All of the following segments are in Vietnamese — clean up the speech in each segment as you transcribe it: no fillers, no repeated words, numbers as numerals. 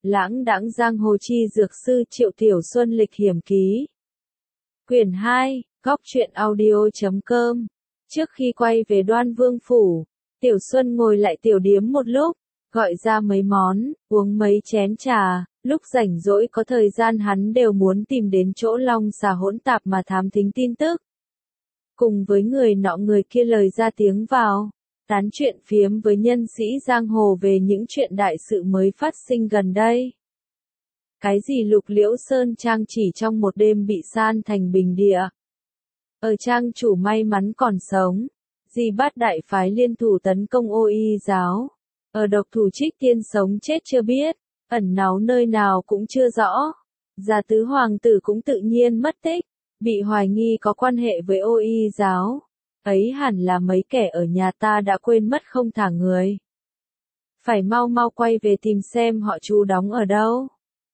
Lãng đãng giang hồ chi dược sư Triệu Tiểu Xuân lịch hiểm ký. Quyển 2, góc truyện audio.com. Trước khi quay về Đoan Vương Phủ, Tiểu Xuân ngồi lại tiểu điếm một lúc, gọi ra mấy món, uống mấy chén trà, lúc rảnh rỗi có thời gian hắn đều muốn tìm đến chỗ long xà hỗn tạp mà thám thính tin tức. Cùng với người nọ người kia lời ra tiếng vào, tán chuyện phiếm với nhân sĩ giang hồ về những chuyện đại sự mới phát sinh gần đây. Cái gì Lục Liễu Sơn Trang chỉ trong một đêm bị san thành bình địa. Ở trang chủ may mắn còn sống, gì Bát đại phái liên thủ tấn công Ô Y giáo. Ở độc thủ Trích Tiên sống chết chưa biết, ẩn náu nơi nào cũng chưa rõ. Gia tứ hoàng tử cũng tự nhiên mất tích, bị hoài nghi có quan hệ với Ô Y giáo. Ấy hẳn là mấy kẻ ở nhà ta đã quên mất không thả người. Phải mau mau quay về tìm xem họ Chu đóng ở đâu.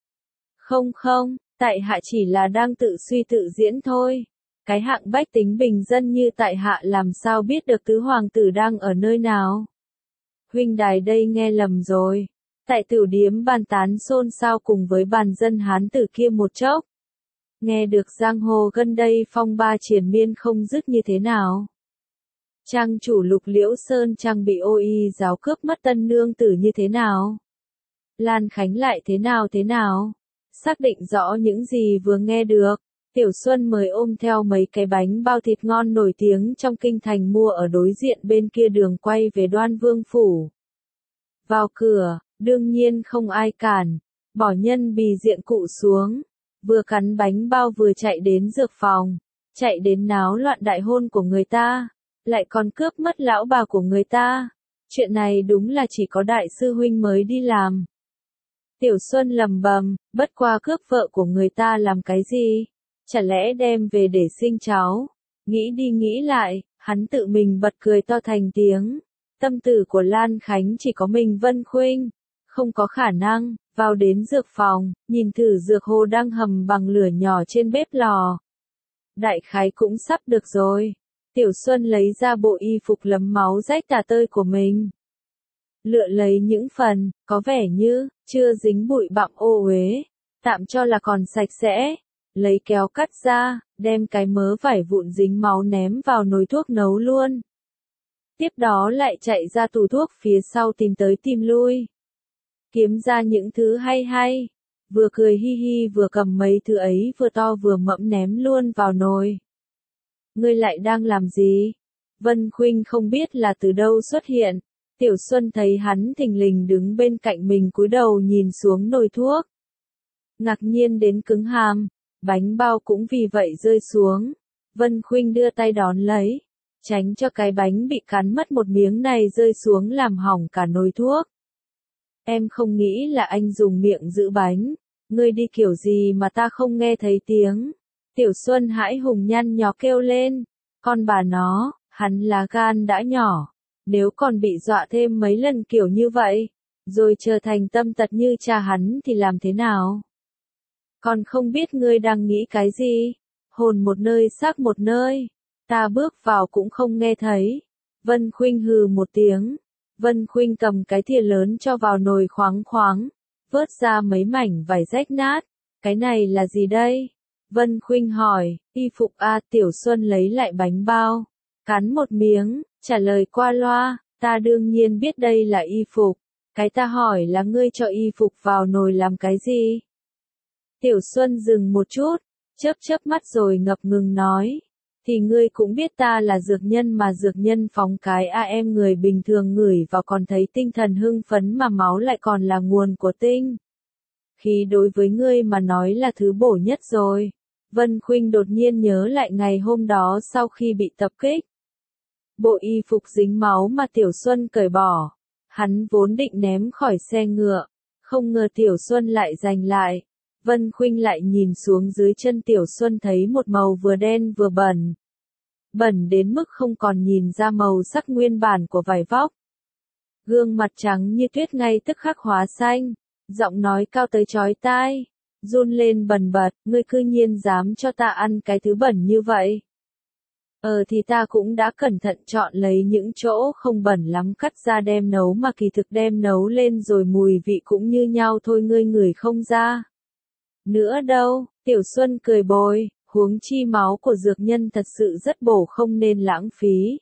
Không, tại hạ chỉ là đang tự suy tự diễn thôi. Cái hạng bách tính bình dân như tại hạ làm sao biết được tứ hoàng tử đang ở nơi nào. Huynh đài đây nghe lầm rồi. Tại tiểu điếm bàn tán xôn xao cùng với bàn dân Hán tử kia một chốc. Nghe được giang hồ gần đây phong ba triền miên không dứt như thế nào. Trang chủ Lục Liễu Sơn Trang bị Ô Y giáo cướp mất tân nương tử như thế nào. Lan Khánh lại thế nào. Xác định rõ những gì vừa nghe được, Tiểu Xuân mới ôm theo mấy cái bánh bao thịt ngon nổi tiếng trong kinh thành mua ở đối diện bên kia đường quay về Đoan Vương Phủ. Vào cửa, đương nhiên không ai cản, bỏ nhân bì diện cụ xuống, vừa cắn bánh bao vừa chạy đến dược phòng, chạy đến náo loạn đại hôn của người ta, lại còn cướp mất lão bà của người ta. Chuyện này đúng là chỉ có đại sư huynh mới đi làm. Tiểu Xuân lầm bầm, bất qua cướp vợ của người ta làm cái gì? Chả lẽ đem về để sinh cháu? Nghĩ đi nghĩ lại, hắn tự mình bật cười to thành tiếng. Tâm tử của Lan Khánh chỉ có mình Vân Khuynh. Không có khả năng, vào đến dược phòng, nhìn thử dược hồ đang hầm bằng lửa nhỏ trên bếp lò. Đại khái cũng sắp được rồi. Tiểu Xuân lấy ra bộ y phục lấm máu rách tả tơi của mình. Lựa lấy những phần, có vẻ như, chưa dính bụi bặm ô uế, tạm cho là còn sạch sẽ. Lấy kéo cắt ra, đem cái mớ vải vụn dính máu ném vào nồi thuốc nấu luôn. Tiếp đó lại chạy ra tủ thuốc phía sau tìm tới tìm lui. Kiếm ra những thứ hay, vừa cười hi hi vừa cầm mấy thứ ấy vừa to vừa mẫm ném luôn vào nồi. Ngươi lại đang làm gì? Vân Khuynh không biết là từ đâu xuất hiện. Tiểu Xuân thấy hắn thình lình đứng bên cạnh mình cúi đầu nhìn xuống nồi thuốc. Ngạc nhiên đến cứng hàm, bánh bao cũng vì vậy rơi xuống. Vân Khuynh đưa tay đón lấy, tránh cho cái bánh bị cắn mất một miếng này rơi xuống làm hỏng cả nồi thuốc. Em không nghĩ là anh dùng miệng giữ bánh, ngươi đi kiểu gì mà ta không nghe thấy tiếng. Tiểu Xuân hãi hùng nhăn nhó kêu lên, con bà nó, hắn lá gan đã nhỏ. Nếu còn bị dọa thêm mấy lần kiểu như vậy, rồi trở thành tâm tật như cha hắn thì làm thế nào? Còn không biết ngươi đang nghĩ cái gì? Hồn một nơi xác một nơi, ta bước vào cũng không nghe thấy. Vân Khuynh hừ một tiếng. Vân Khuynh cầm cái thìa lớn cho vào nồi khoáng, vớt ra mấy mảnh vải rách nát. Cái này là gì đây? Vân Khuynh hỏi, y phục a. Tiểu Xuân lấy lại bánh bao, cắn một miếng, trả lời qua loa, ta đương nhiên biết đây là y phục. Cái ta hỏi là ngươi cho y phục vào nồi làm cái gì? Tiểu Xuân dừng một chút, chớp mắt rồi ngập ngừng nói. Thì ngươi cũng biết ta là dược nhân mà dược nhân phóng cái em người bình thường ngửi vào còn thấy tinh thần hưng phấn mà máu lại còn là nguồn của tinh. Khí đối với ngươi mà nói là thứ bổ nhất rồi. Vân Khuynh đột nhiên nhớ lại ngày hôm đó sau khi bị tập kích. Bộ y phục dính máu mà Tiểu Xuân cởi bỏ. Hắn vốn định ném khỏi xe ngựa, không ngờ Tiểu Xuân lại giành lại. Vân Khuynh lại nhìn xuống dưới chân Tiểu Xuân thấy một màu vừa đen vừa bẩn. Bẩn đến mức không còn nhìn ra màu sắc nguyên bản của vải vóc. Gương mặt trắng như tuyết ngay tức khắc hóa xanh, giọng nói cao tới chói tai, run lên bần bật, ngươi cư nhiên dám cho ta ăn cái thứ bẩn như vậy. Thì ta cũng đã cẩn thận chọn lấy những chỗ không bẩn lắm cắt ra đem nấu mà kỳ thực đem nấu lên rồi mùi vị cũng như nhau thôi ngươi ngửi không ra. Nữa đâu, Tiểu Xuân cười bồi, huống chi máu của dược nhân thật sự rất bổ không nên lãng phí.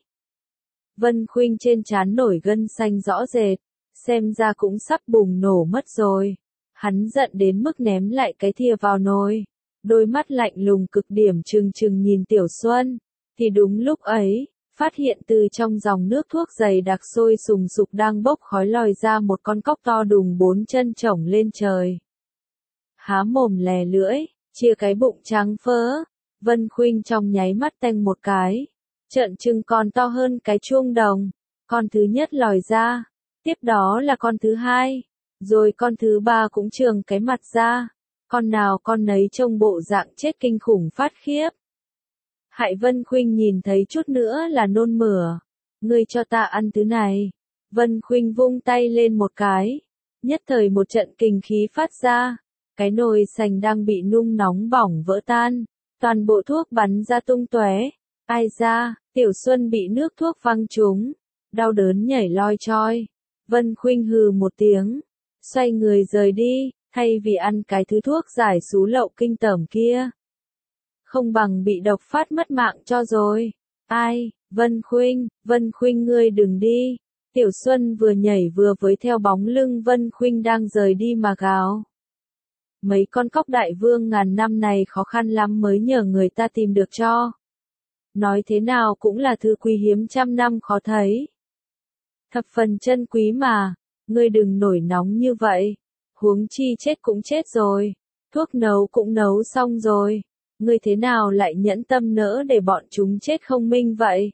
Vân Khuynh trên trán nổi gân xanh rõ rệt, xem ra cũng sắp bùng nổ mất rồi. Hắn giận đến mức ném lại cái thìa vào nồi, đôi mắt lạnh lùng cực điểm trừng trừng nhìn Tiểu Xuân. Thì đúng lúc ấy, phát hiện từ trong dòng nước thuốc dày đặc sôi sùng sục đang bốc khói lòi ra một con cóc to đùng 4 chân chổng lên trời. Há mồm lè lưỡi, chia cái bụng trắng phớ, Vân Khuynh trong nháy mắt tanh một cái, trợn trừng con to hơn cái chuông đồng, con thứ nhất lòi ra, tiếp đó là con thứ hai, rồi con thứ ba cũng trường cái mặt ra, con nào con nấy trông bộ dạng chết kinh khủng phát khiếp. Hại Vân Khuynh nhìn thấy chút nữa là nôn mửa. Ngươi cho ta ăn thứ này. Vân Khuynh vung tay lên một cái. Nhất thời một trận kình khí phát ra. Cái nồi sành đang bị nung nóng bỏng vỡ tan. Toàn bộ thuốc bắn ra tung tóe. Ai ra, Tiểu Xuân bị nước thuốc văng trúng. Đau đớn nhảy loi choi. Vân Khuynh hừ một tiếng. Xoay người rời đi, thay vì ăn cái thứ thuốc giải xú lậu kinh tởm kia. Không bằng bị độc phát mất mạng cho rồi. Ai, Vân Khuynh ngươi đừng đi. Tiểu Xuân vừa nhảy vừa với theo bóng lưng Vân Khuynh đang rời đi mà gào. Mấy con cóc đại vương ngàn năm này khó khăn lắm mới nhờ người ta tìm được cho. Nói thế nào cũng là thứ quý hiếm trăm năm khó thấy. Thập phần chân quý mà, ngươi đừng nổi nóng như vậy. Huống chi chết cũng chết rồi, thuốc nấu cũng nấu xong rồi. Ngươi thế nào lại nhẫn tâm nỡ để bọn chúng chết không minh vậy?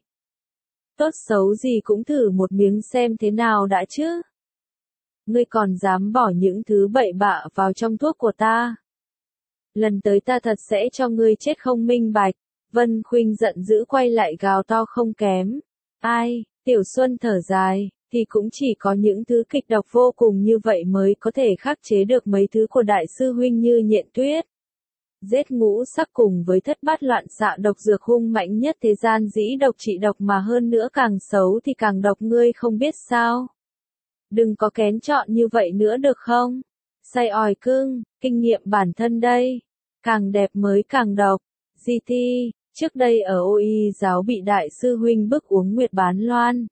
Tốt xấu gì cũng thử một miếng xem thế nào đã chứ. Ngươi còn dám bỏ những thứ bậy bạ vào trong thuốc của ta. Lần tới ta thật sẽ cho ngươi chết không minh bạch. Vân Khuynh giận dữ quay lại gào to không kém. Ai, Tiểu Xuân thở dài, thì cũng chỉ có những thứ kịch độc vô cùng như vậy mới có thể khắc chế được mấy thứ của đại sư huynh như nhện tuyết. Giết ngũ sắc cùng với thất bát loạn xạ độc dược hung mạnh nhất thế gian dĩ độc trị độc mà hơn nữa càng xấu thì càng độc ngươi không biết sao. Đừng có kén chọn như vậy nữa được không? Say ỏi cưng, kinh nghiệm bản thân đây. Càng đẹp mới càng độc. GT, trước đây ở OI giáo bị đại sư huynh bức uống nguyệt bán loan.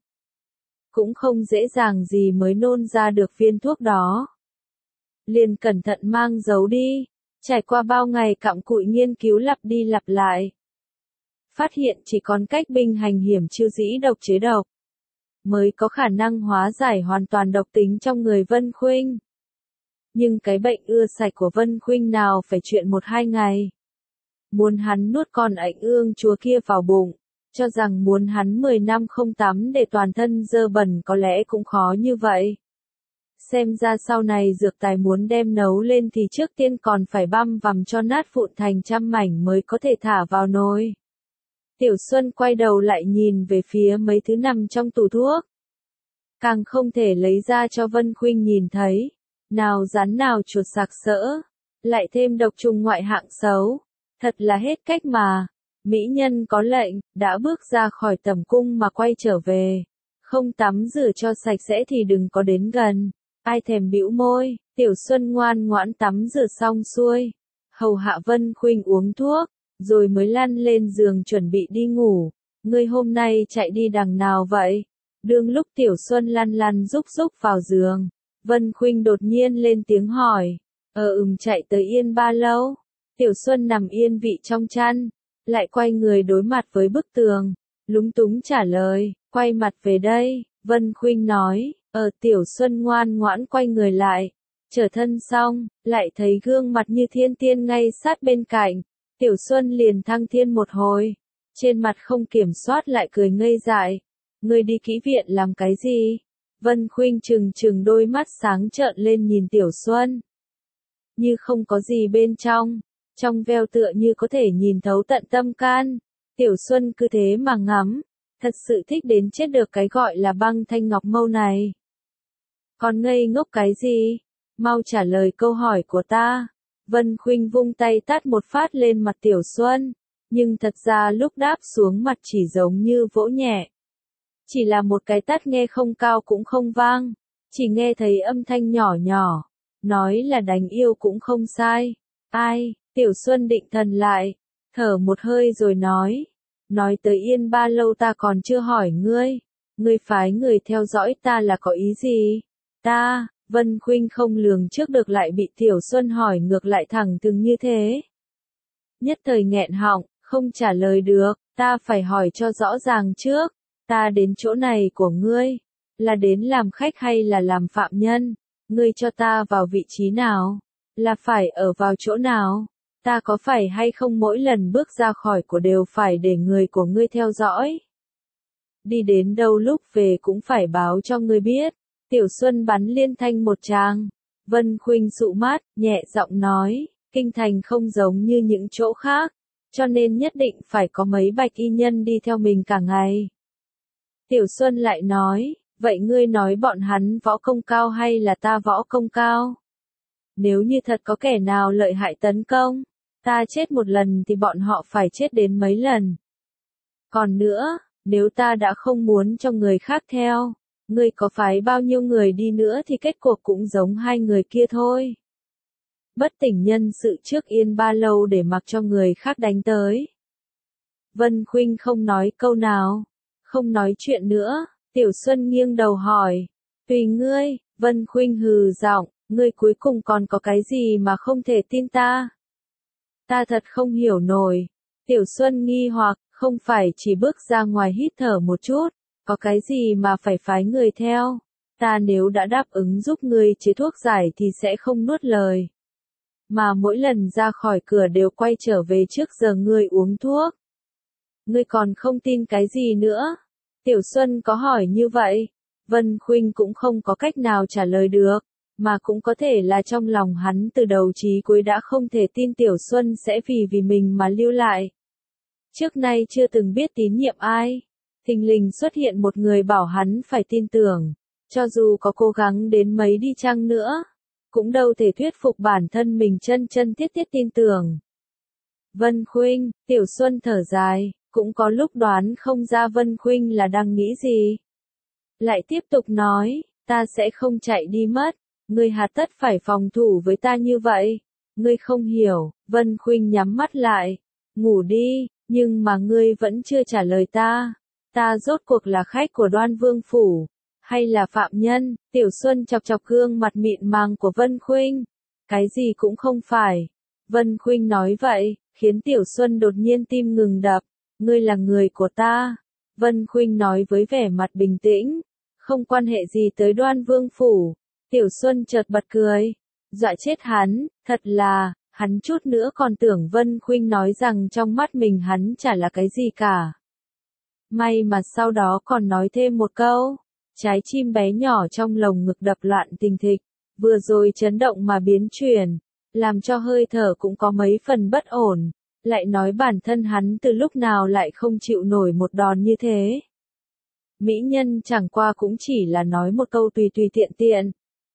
Cũng không dễ dàng gì mới nôn ra được viên thuốc đó. Liền cẩn thận mang giấu đi. Trải qua bao ngày cặm cụi nghiên cứu lặp đi lặp lại. Phát hiện chỉ còn cách binh hành hiểm chiêu dĩ độc chế độc. Mới có khả năng hóa giải hoàn toàn độc tính trong người Vân Khuynh. Nhưng cái bệnh ưa sạch của Vân Khuynh nào phải chuyện 1-2 ngày. Muốn hắn nuốt con ảnh ương chúa kia vào bụng. Cho rằng muốn hắn 10 năm không tắm để toàn thân dơ bẩn có lẽ cũng khó như vậy. Xem ra sau này dược tài muốn đem nấu lên thì trước tiên còn phải băm vằm cho nát vụn thành trăm mảnh mới có thể thả vào nồi. Tiểu Xuân quay đầu lại nhìn về phía mấy thứ nằm trong tủ thuốc. Càng không thể lấy ra cho Vân Khuynh nhìn thấy. Nào rắn nào chuột sặc sỡ. Lại thêm độc trùng ngoại hạng xấu. Thật là hết cách mà. Mỹ nhân có lệnh, đã bước ra khỏi tẩm cung mà quay trở về. Không tắm rửa cho sạch sẽ thì đừng có đến gần. Ai thèm bĩu môi, Tiểu Xuân ngoan ngoãn tắm rửa xong xuôi. Hầu hạ Vân Khuynh uống thuốc, rồi mới lăn lên giường chuẩn bị đi ngủ. Ngươi hôm nay chạy đi đằng nào vậy? Đương lúc Tiểu Xuân lăn lăn rúc rúc vào giường, Vân Khuynh đột nhiên lên tiếng hỏi. Chạy tới Yên Ba lâu. Tiểu Xuân nằm yên vị trong chăn, lại quay người đối mặt với bức tường, lúng túng trả lời, quay mặt về đây. Vân Khuynh nói. Tiểu Xuân ngoan ngoãn quay người lại, trở thân xong, lại thấy gương mặt như thiên tiên ngay sát bên cạnh. Tiểu Xuân liền thăng thiên một hồi, trên mặt không kiểm soát lại cười ngây dại. Ngươi đi kỹ viện làm cái gì? Vân Khuynh trừng trừng đôi mắt sáng trợn lên nhìn Tiểu Xuân. Như không có gì bên trong veo tựa như có thể nhìn thấu tận tâm can. Tiểu Xuân cứ thế mà ngắm, thật sự thích đến chết được cái gọi là băng thanh ngọc mâu này. Còn ngây ngốc cái gì? Mau trả lời câu hỏi của ta. Vân Khuynh vung tay tát một phát lên mặt Tiểu Xuân. nhưng thật ra lúc đáp xuống mặt chỉ giống như vỗ nhẹ. Chỉ là một cái tát nghe không cao cũng không vang, chỉ nghe thấy âm thanh nhỏ nhỏ, nói là đánh yêu cũng không sai. Ai, Tiểu Xuân định thần lại, thở một hơi rồi nói tới Yên Ba Lâu ta còn chưa hỏi ngươi phái người theo dõi ta là có ý gì? Ta, Vân Khuynh không lường trước được lại bị Tiểu Xuân hỏi ngược lại thẳng thừng như thế. Nhất thời nghẹn họng, không trả lời được, ta phải hỏi cho rõ ràng trước, ta đến chỗ này của ngươi, là đến làm khách hay là làm phạm nhân? Ngươi cho ta vào vị trí nào? Là phải ở vào chỗ nào? Ta có phải hay không mỗi lần bước ra khỏi của đều phải để người của ngươi theo dõi? Đi đến đâu lúc về cũng phải báo cho ngươi biết. Tiểu Xuân bắn liên thanh một tràng. Vân Khuynh dụ mắt, nhẹ giọng nói, kinh thành không giống như những chỗ khác, cho nên nhất định phải có mấy bạch y nhân đi theo mình cả ngày. Tiểu Xuân lại nói, vậy ngươi nói bọn hắn võ công cao hay là ta võ công cao? Nếu như thật có kẻ nào lợi hại tấn công, ta chết một lần thì bọn họ phải chết đến mấy lần. Còn nữa, nếu ta đã không muốn cho người khác theo, ngươi có phái bao nhiêu người đi nữa thì kết cuộc cũng giống hai người kia thôi. Bất tỉnh nhân sự trước Yên Ba Lâu để mặc cho người khác đánh tới. Vân Khuynh không nói câu nào, không nói chuyện nữa. Tiểu Xuân nghiêng đầu hỏi, tùy ngươi. Vân Khuynh hừ giọng, ngươi cuối cùng còn có cái gì mà không thể tin ta? Ta thật không hiểu nổi. Tiểu Xuân nghi hoặc, không phải chỉ bước ra ngoài hít thở một chút, có cái gì mà phải phái người theo? Ta nếu đã đáp ứng giúp ngươi chế thuốc giải thì sẽ không nuốt lời. Mà mỗi lần ra khỏi cửa đều quay trở về trước giờ ngươi uống thuốc. Ngươi còn không tin cái gì nữa? Tiểu Xuân có hỏi như vậy, Vân Khuynh cũng không có cách nào trả lời được, mà cũng có thể là trong lòng hắn từ đầu chí cuối đã không thể tin Tiểu Xuân sẽ vì mình mà lưu lại. Trước nay chưa từng biết tín nhiệm ai, thình lình xuất hiện một người bảo hắn phải tin tưởng, cho dù có cố gắng đến mấy đi chăng nữa, cũng đâu thể thuyết phục bản thân mình chân chân thiết thiết tin tưởng. Vân Khuynh, Tiểu Xuân thở dài, cũng có lúc đoán không ra Vân Khuynh là đang nghĩ gì. Lại tiếp tục nói, ta sẽ không chạy đi mất, ngươi hà tất phải phòng thủ với ta như vậy. Ngươi không hiểu. Vân Khuynh nhắm mắt lại, ngủ đi, nhưng mà ngươi vẫn chưa trả lời ta. Ta rốt cuộc là khách của Đoan Vương phủ, hay là phạm nhân? Tiểu Xuân chọc chọc gương mặt mịn màng của Vân Khuynh. Cái gì cũng không phải. Vân Khuynh nói vậy, khiến Tiểu Xuân đột nhiên tim ngừng đập. Ngươi là người của ta. Vân Khuynh nói với vẻ mặt bình tĩnh. Không quan hệ gì tới Đoan Vương phủ. Tiểu Xuân chợt bật cười. Dọa chết hắn, thật là, hắn chút nữa còn tưởng Vân Khuynh nói rằng trong mắt mình hắn chả là cái gì cả. May mà sau đó còn nói thêm một câu. Trái chim bé nhỏ trong lồng ngực đập loạn tình thịch, vừa rồi chấn động mà biến chuyển, làm cho hơi thở cũng có mấy phần bất ổn, lại nói bản thân hắn từ lúc nào lại không chịu nổi một đòn như thế. Mỹ nhân chẳng qua cũng chỉ là nói một câu tùy tùy tiện tiện.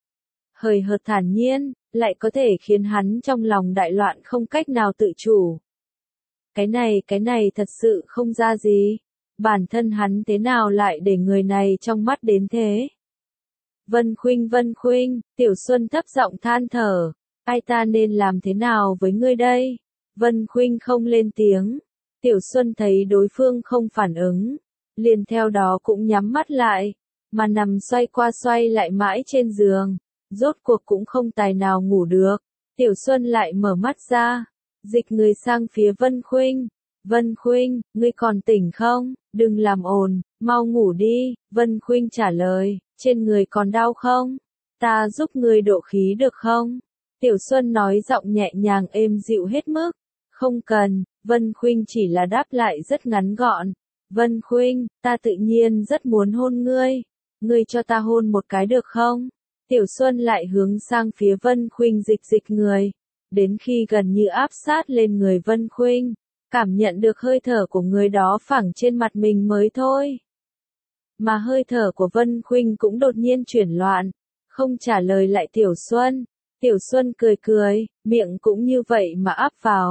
Hời hợt thản nhiên, lại có thể khiến hắn trong lòng đại loạn không cách nào tự chủ. Cái này thật sự không ra gì. Bản thân hắn thế nào lại để người này trong mắt đến thế? Vân Khuynh, Tiểu Xuân thấp giọng than thở, ai ta nên làm thế nào với ngươi đây? Vân Khuynh không lên tiếng, Tiểu Xuân thấy đối phương không phản ứng, liền theo đó cũng nhắm mắt lại, mà nằm xoay qua xoay lại mãi trên giường, rốt cuộc cũng không tài nào ngủ được. Tiểu Xuân lại mở mắt ra, dịch người sang phía Vân Khuynh. Vân Khuynh, ngươi còn tỉnh không? Đừng làm ồn, mau ngủ đi. Vân Khuynh trả lời, trên người còn đau không? Ta giúp ngươi độ khí được không? Tiểu Xuân nói giọng nhẹ nhàng êm dịu hết mức. Không cần. Vân Khuynh chỉ là đáp lại rất ngắn gọn. Vân Khuynh, ta tự nhiên rất muốn hôn ngươi. Ngươi cho ta hôn một cái được không? Tiểu Xuân lại hướng sang phía Vân Khuynh dịch người. Đến khi gần như áp sát lên người Vân Khuynh, cảm nhận được hơi thở của người đó phẳng trên mặt mình mới thôi. Mà hơi thở của Vân Khuynh cũng đột nhiên chuyển loạn, không trả lời lại Tiểu Xuân. Tiểu Xuân cười cười, miệng cũng như vậy mà áp vào.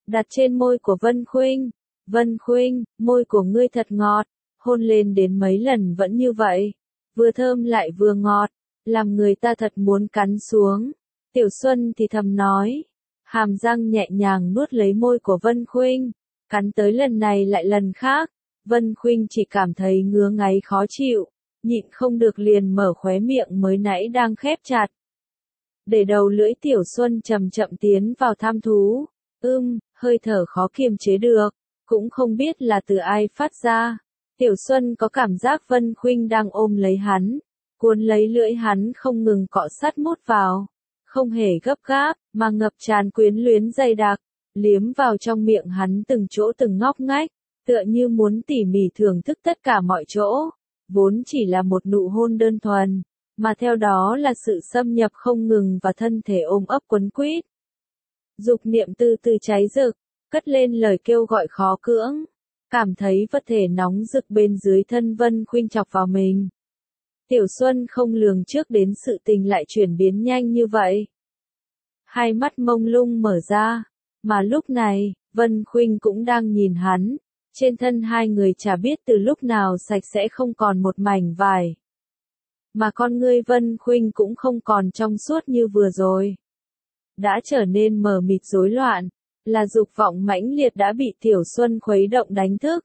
đặt trên môi của Vân Khuynh. Vân Khuynh, môi của ngươi thật ngọt, hôn lên đến mấy lần vẫn như vậy, vừa thơm lại vừa ngọt, làm người ta thật muốn cắn xuống. Tiểu Xuân thì thầm nói, hàm răng nhẹ nhàng nuốt lấy môi của Vân Khuynh, cắn tới lần này lại lần khác, Vân Khuynh chỉ cảm thấy ngứa ngáy khó chịu, nhịn không được liền mở khóe miệng mới nãy đang khép chặt. Để đầu lưỡi Tiểu Xuân chậm chậm tiến vào tham thú, hơi thở khó kiềm chế được, cũng không biết là từ ai phát ra. Tiểu Xuân có cảm giác Vân Khuynh đang ôm lấy hắn, cuốn lấy lưỡi hắn không ngừng cọ sát mút vào, không hề gấp gáp, mà ngập tràn quyến luyến dày đặc, liếm vào trong miệng hắn từng chỗ từng ngóc ngách, tựa như muốn tỉ mỉ thưởng thức tất cả mọi chỗ, vốn chỉ là một nụ hôn đơn thuần, mà theo đó là sự xâm nhập không ngừng và thân thể ôm ấp quấn quýt. Dục niệm từ từ cháy rực, cất lên lời kêu gọi khó cưỡng, cảm thấy vật thể nóng rực bên dưới thân Vân Khuynh chọc vào mình. Tiểu Xuân không lường trước đến sự tình lại chuyển biến nhanh như vậy. Hai mắt mông lung mở ra, mà lúc này, Vân Khuynh cũng đang nhìn hắn, trên thân hai người chả biết từ lúc nào sạch sẽ không còn một mảnh vải. Mà con ngươi Vân Khuynh cũng không còn trong suốt như vừa rồi. Đã trở nên mờ mịt rối loạn, là dục vọng mãnh liệt đã bị Tiểu Xuân khuấy động đánh thức.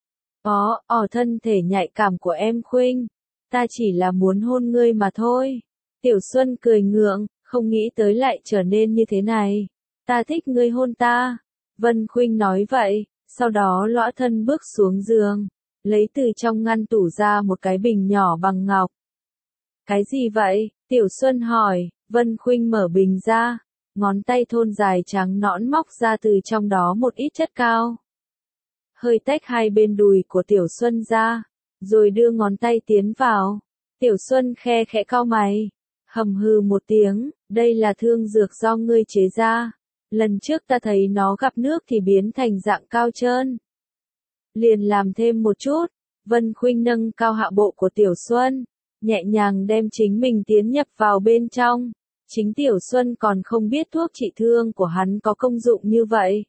Thân thể nhạy cảm của em Khuynh, ta chỉ là muốn hôn ngươi mà thôi. Tiểu Xuân cười ngượng, không nghĩ tới lại trở nên như thế này. Ta thích ngươi hôn ta. Vân Khuynh nói vậy, sau đó lõa thân bước xuống giường, lấy từ trong ngăn tủ ra một cái bình nhỏ bằng ngọc. Cái gì vậy? Tiểu Xuân hỏi. Vân Khuynh mở bình ra, ngón tay thon dài trắng nõn móc ra từ trong đó một ít chất cao. Hơi tách hai bên đùi của Tiểu Xuân ra, rồi đưa ngón tay tiến vào. Tiểu Xuân khe khẽ cau mày, hầm hừ một tiếng, đây là thương dược do ngươi chế ra. Lần trước ta thấy nó gặp nước thì biến thành dạng cao trơn. Liền làm thêm một chút. Vân Khuynh nâng cao hạ bộ của Tiểu Xuân, nhẹ nhàng đem chính mình tiến nhập vào bên trong. Chính Tiểu Xuân còn không biết thuốc trị thương của hắn có công dụng như vậy.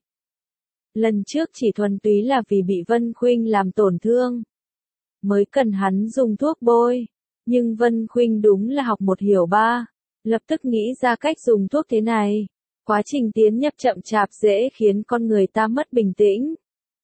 Lần trước chỉ thuần túy là vì bị Vân Khuynh làm tổn thương, mới cần hắn dùng thuốc bôi. Nhưng Vân Khuynh đúng là học một hiểu ba, lập tức nghĩ ra cách dùng thuốc thế này. Quá trình tiến nhập chậm chạp dễ khiến con người ta mất bình tĩnh.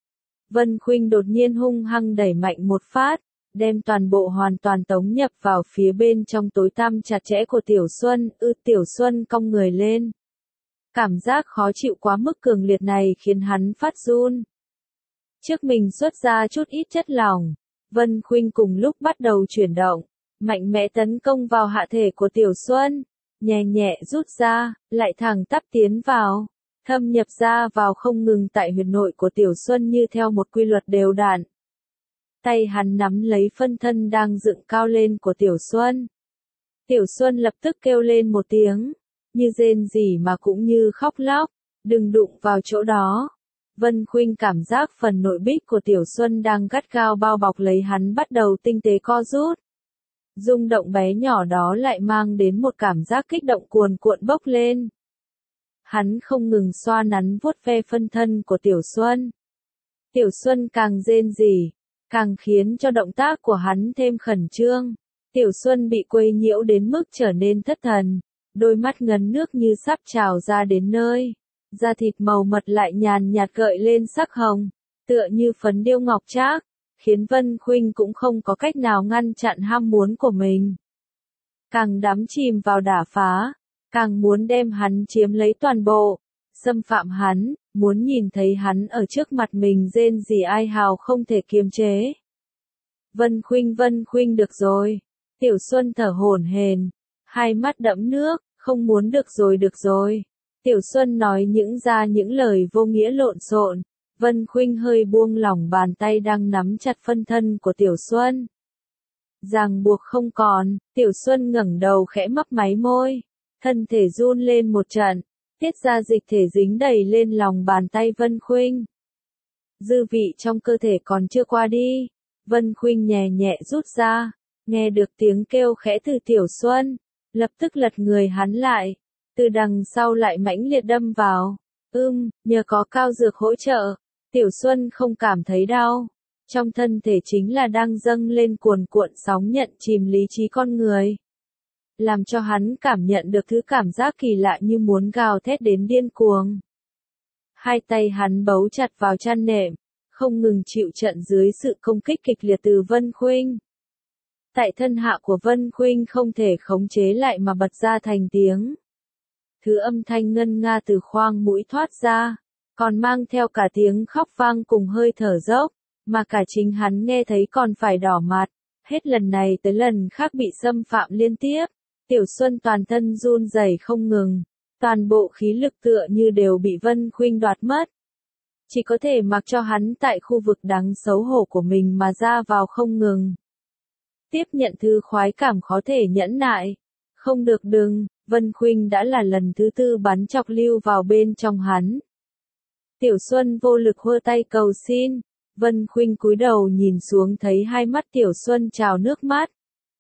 Vân Khuynh đột nhiên hung hăng đẩy mạnh một phát, đem toàn bộ hoàn toàn tống nhập vào phía bên trong tối tăm chặt chẽ của Tiểu Xuân. Tiểu Xuân cong người lên. Cảm giác khó chịu quá mức cường liệt này khiến hắn phát run. Trước mình xuất ra chút ít chất lỏng, Vân Khuynh cùng lúc bắt đầu chuyển động, mạnh mẽ tấn công vào hạ thể của Tiểu Xuân, nhẹ nhẹ rút ra, lại thẳng tắp tiến vào, thâm nhập ra vào không ngừng tại huyệt nội của Tiểu Xuân như theo một quy luật đều đặn. Tay hắn nắm lấy phân thân đang dựng cao lên của Tiểu Xuân. Tiểu Xuân lập tức kêu lên một tiếng, như rên rỉ mà cũng như khóc lóc, đừng đụng vào chỗ đó. Vân Khuynh cảm giác phần nội bích của Tiểu Xuân đang gắt gao bao bọc lấy hắn bắt đầu tinh tế co rút. Rung động bé nhỏ đó lại mang đến một cảm giác kích động cuồn cuộn bốc lên. Hắn không ngừng xoa nắn vuốt ve phân thân của Tiểu Xuân. Tiểu Xuân càng rên rỉ, càng khiến cho động tác của hắn thêm khẩn trương. Tiểu Xuân bị quấy nhiễu đến mức trở nên thất thần, đôi mắt ngấn nước như sắp trào ra đến nơi. Da thịt màu mật lại nhàn nhạt gợi lên sắc hồng, tựa như phấn điêu ngọc trác, khiến Vân Khuynh cũng không có cách nào ngăn chặn ham muốn của mình. Càng đắm chìm vào đả phá, càng muốn đem hắn chiếm lấy toàn bộ, xâm phạm hắn, muốn nhìn thấy hắn ở trước mặt mình rên rỉ ai hào không thể kiềm chế. Vân Khuynh được rồi. Tiểu Xuân thở hổn hển, hai mắt đẫm nước, không muốn được rồi. Tiểu Xuân nói những lời vô nghĩa lộn xộn. Vân Khuynh hơi buông lỏng bàn tay đang nắm chặt phân thân của Tiểu Xuân. Ràng buộc không còn, Tiểu Xuân ngẩng đầu khẽ mấp máy môi, thân thể run lên một trận, tiết ra dịch thể dính đầy lên lòng bàn tay Vân Khuynh. Dư vị trong cơ thể còn chưa qua đi, Vân Khuynh nhẹ nhẹ rút ra, nghe được tiếng kêu khẽ từ Tiểu Xuân, lập tức lật người hắn lại, từ đằng sau lại mãnh liệt đâm vào. Nhờ có cao dược hỗ trợ, Tiểu Xuân không cảm thấy đau. Trong thân thể chính là đang dâng lên cuồn cuộn sóng nhận chìm lý trí con người. Làm cho hắn cảm nhận được thứ cảm giác kỳ lạ như muốn gào thét đến điên cuồng. Hai tay hắn bấu chặt vào chăn nệm, không ngừng chịu trận dưới sự công kích kịch liệt từ Vân Khuynh. Tại thân hạ của Vân Khuynh không thể khống chế lại mà bật ra thành tiếng. Thứ âm thanh ngân nga từ khoang mũi thoát ra, còn mang theo cả tiếng khóc vang cùng hơi thở dốc, mà cả chính hắn nghe thấy còn phải đỏ mặt. Hết lần này tới lần khác bị xâm phạm liên tiếp, Tiểu Xuân toàn thân run rẩy không ngừng, toàn bộ khí lực tựa như đều bị Vân Khuynh đoạt mất. Chỉ có thể mặc cho hắn tại khu vực đáng xấu hổ của mình mà ra vào không ngừng. Tiếp nhận thứ khoái cảm khó thể nhẫn nại. Không được đừng, Vân Khuynh đã là lần thứ tư bắn chọc lưu vào bên trong hắn. Tiểu Xuân vô lực hơ tay cầu xin, Vân Khuynh cúi đầu nhìn xuống thấy hai mắt Tiểu Xuân trào nước mắt.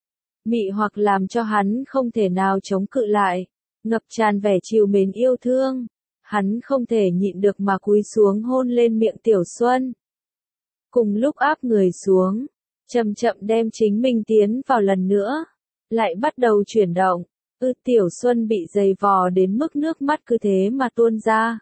Mị hoặc làm cho hắn không thể nào chống cự lại, ngập tràn vẻ trìu mến yêu thương. Hắn không thể nhịn được mà cúi xuống hôn lên miệng Tiểu Xuân. Cùng lúc áp người xuống, chậm chậm đem chính mình tiến vào lần nữa, lại bắt đầu chuyển động. Tiểu Xuân bị dày vò đến mức nước mắt cứ thế mà tuôn ra.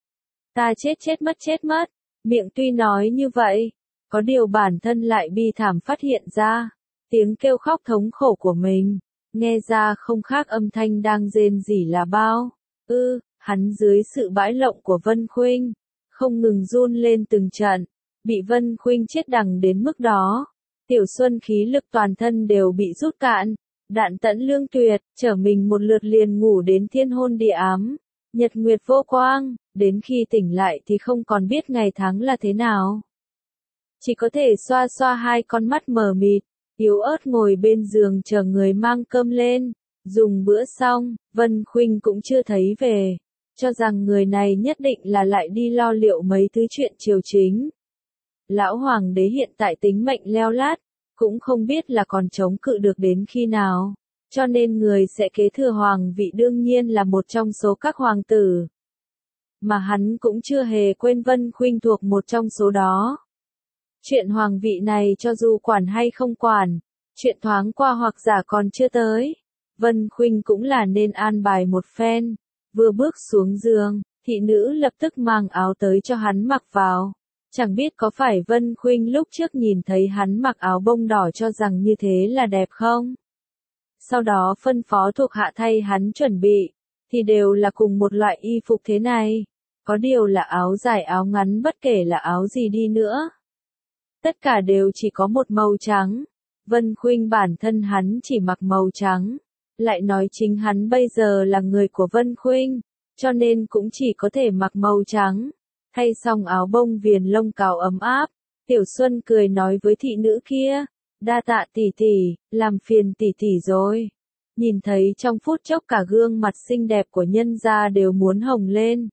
Ta chết mất, miệng tuy nói như vậy, có điều bản thân lại bi thảm phát hiện ra, tiếng kêu khóc thống khổ của mình, nghe ra không khác âm thanh đang rên rỉ là bao. Hắn dưới sự bãi lộng của Vân Khuynh, không ngừng run lên từng trận, bị Vân Khuynh chết đằng đến mức đó. Tiểu Xuân khí lực toàn thân đều bị rút cạn, đạn tẫn lương tuyệt, trở mình một lượt liền ngủ đến thiên hôn địa ám, nhật nguyệt vô quang, đến khi tỉnh lại thì không còn biết ngày tháng là thế nào. Chỉ có thể xoa xoa hai con mắt mờ mịt, yếu ớt ngồi bên giường chờ người mang cơm lên. Dùng bữa xong, Vân Khuynh cũng chưa thấy về, cho rằng người này nhất định là lại đi lo liệu mấy thứ chuyện triều chính. Lão hoàng đế hiện tại tính mệnh leo lát, cũng không biết là còn chống cự được đến khi nào, cho nên người sẽ kế thừa hoàng vị đương nhiên là một trong số các hoàng tử. Mà hắn cũng chưa hề quên Vân Khuynh thuộc một trong số đó. Chuyện hoàng vị này cho dù quản hay không quản, chuyện thoáng qua hoặc giả còn chưa tới, Vân Khuynh cũng là nên an bài một phen. Vừa bước xuống giường, thị nữ lập tức mang áo tới cho hắn mặc vào. Chẳng biết có phải Vân Khuynh lúc trước nhìn thấy hắn mặc áo bông đỏ cho rằng như thế là đẹp không? Sau đó phân phó thuộc hạ thay hắn chuẩn bị, thì đều là cùng một loại y phục thế này. Có điều là áo dài áo ngắn bất kể là áo gì đi nữa. Tất cả đều chỉ có một màu trắng. Vân Khuynh bản thân hắn chỉ mặc màu trắng. Lại nói chính hắn bây giờ là người của Vân Khuynh, cho nên cũng chỉ có thể mặc màu trắng. Thay xong áo bông viền lông cào ấm áp, Tiểu Xuân cười nói với thị nữ kia, đa tạ tỷ tỷ, làm phiền tỷ tỷ rồi. Nhìn thấy trong phút chốc cả gương mặt xinh đẹp của nhân gia đều muốn hồng lên.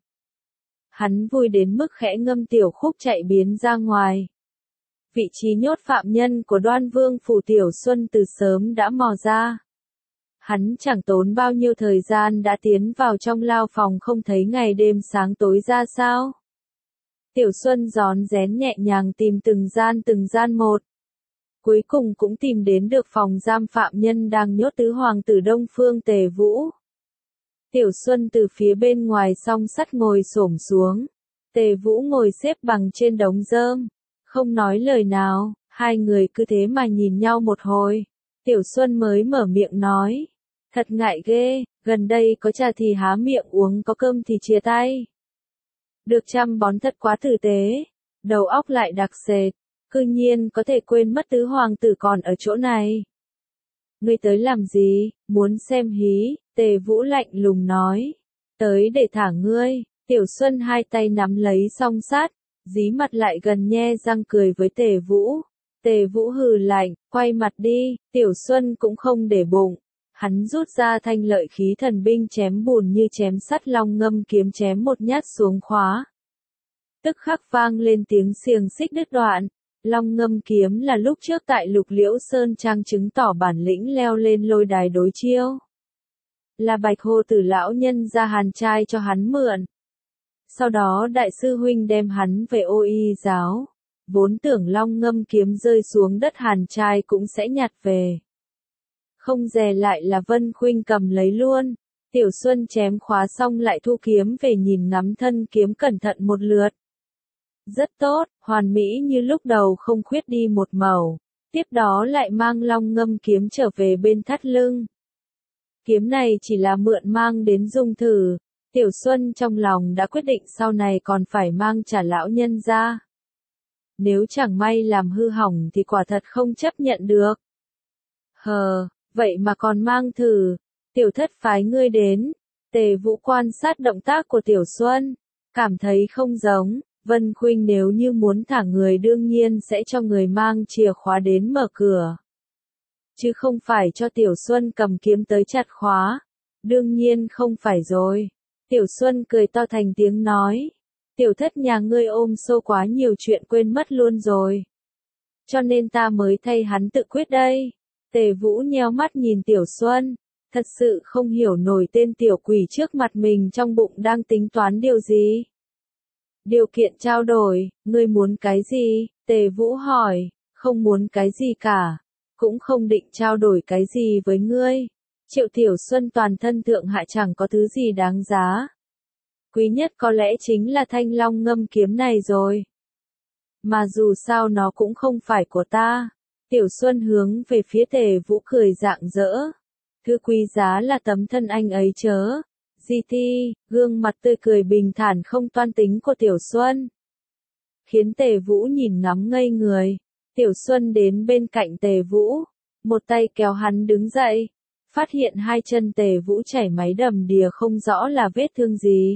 Hắn vui đến mức khẽ ngâm tiểu khúc chạy biến ra ngoài. Vị trí nhốt phạm nhân của Đoan Vương phủ Tiểu Xuân từ sớm đã mò ra. Hắn chẳng tốn bao nhiêu thời gian đã tiến vào trong lao phòng không thấy ngày đêm sáng tối ra sao. Tiểu Xuân rón rén nhẹ nhàng tìm từng gian một. Cuối cùng cũng tìm đến được phòng giam phạm nhân đang nhốt tứ hoàng tử Đông Phương Tề Vũ. Tiểu Xuân từ phía bên ngoài song sắt ngồi xổm xuống. Tề Vũ ngồi xếp bằng trên đống rơm, không nói lời nào, hai người cứ thế mà nhìn nhau một hồi. Tiểu Xuân mới mở miệng nói, thật ngại ghê, gần đây có trà thì há miệng uống, có cơm thì chia tay. Được chăm bón thật quá tử tế, đầu óc lại đặc sệt, cư nhiên có thể quên mất tứ hoàng tử còn ở chỗ này. Ngươi tới làm gì, muốn xem hí, Tề Vũ lạnh lùng nói. Tới để thả ngươi. Tiểu Xuân hai tay nắm lấy song sắt, dí mặt lại gần nhe răng cười với Tề Vũ. Tề Vũ hừ lạnh, quay mặt đi, Tiểu Xuân cũng không để bụng. Hắn rút ra thanh lợi khí thần binh chém bùn như chém sắt, long ngâm kiếm chém một nhát xuống khóa. Tức khắc vang lên tiếng xiềng xích đứt đoạn. Long ngâm kiếm là lúc trước tại Lục Liễu Sơn Trang chứng tỏ bản lĩnh leo lên lôi đài đối chiêu. Là Bạch Hồ Tử lão nhân ra hàn trai cho hắn mượn. Sau đó đại sư huynh đem hắn về Ô Y giáo. Vốn tưởng Long Ngâm kiếm rơi xuống đất Hàn Trai cũng sẽ nhặt về. Không dè lại là Vân Khuynh cầm lấy luôn. Tiểu Xuân chém khóa xong lại thu kiếm về nhìn ngắm thân kiếm cẩn thận một lượt. Rất tốt, hoàn mỹ như lúc đầu không khuyết đi một màu. Tiếp đó lại mang Long Ngâm kiếm trở về bên thắt lưng. Kiếm này chỉ là mượn mang đến dùng thử. Tiểu Xuân trong lòng đã quyết định sau này còn phải mang trả lão nhân ra. Nếu chẳng may làm hư hỏng thì quả thật không chấp nhận được. Vậy mà còn mang thử. Tiểu thất phái ngươi đến. Tề Vũ quan sát động tác của Tiểu Xuân. Cảm thấy không giống. Vân Khuynh nếu như muốn thả người đương nhiên sẽ cho người mang chìa khóa đến mở cửa. Chứ không phải cho Tiểu Xuân cầm kiếm tới chặt khóa. Đương nhiên không phải rồi. Tiểu Xuân cười to thành tiếng nói. Tiểu thất nhà ngươi ôm sâu quá nhiều chuyện quên mất luôn rồi. Cho nên ta mới thay hắn tự quyết đây. Tề Vũ nheo mắt nhìn Tiểu Xuân. Thật sự không hiểu nổi tên tiểu quỷ trước mặt mình trong bụng đang tính toán điều gì. Điều kiện trao đổi, ngươi muốn cái gì? Tề Vũ hỏi. Không muốn cái gì cả. Cũng không định trao đổi cái gì với ngươi. Triệu Tiểu Xuân toàn thân thượng hạ chẳng có thứ gì đáng giá. Quý nhất có lẽ chính là thanh long ngâm kiếm này rồi. Mà dù sao nó cũng không phải của ta. Tiểu Xuân hướng về phía Tề Vũ cười rạng rỡ. Thứ quý giá là tấm thân anh ấy chớ. GT, gương mặt tươi cười bình thản không toan tính của Tiểu Xuân. Khiến Tề Vũ nhìn ngắm ngây người. Tiểu Xuân đến bên cạnh Tề Vũ. Một tay kéo hắn đứng dậy. Phát hiện hai chân Tề Vũ chảy máu đầm đìa không rõ là vết thương gì.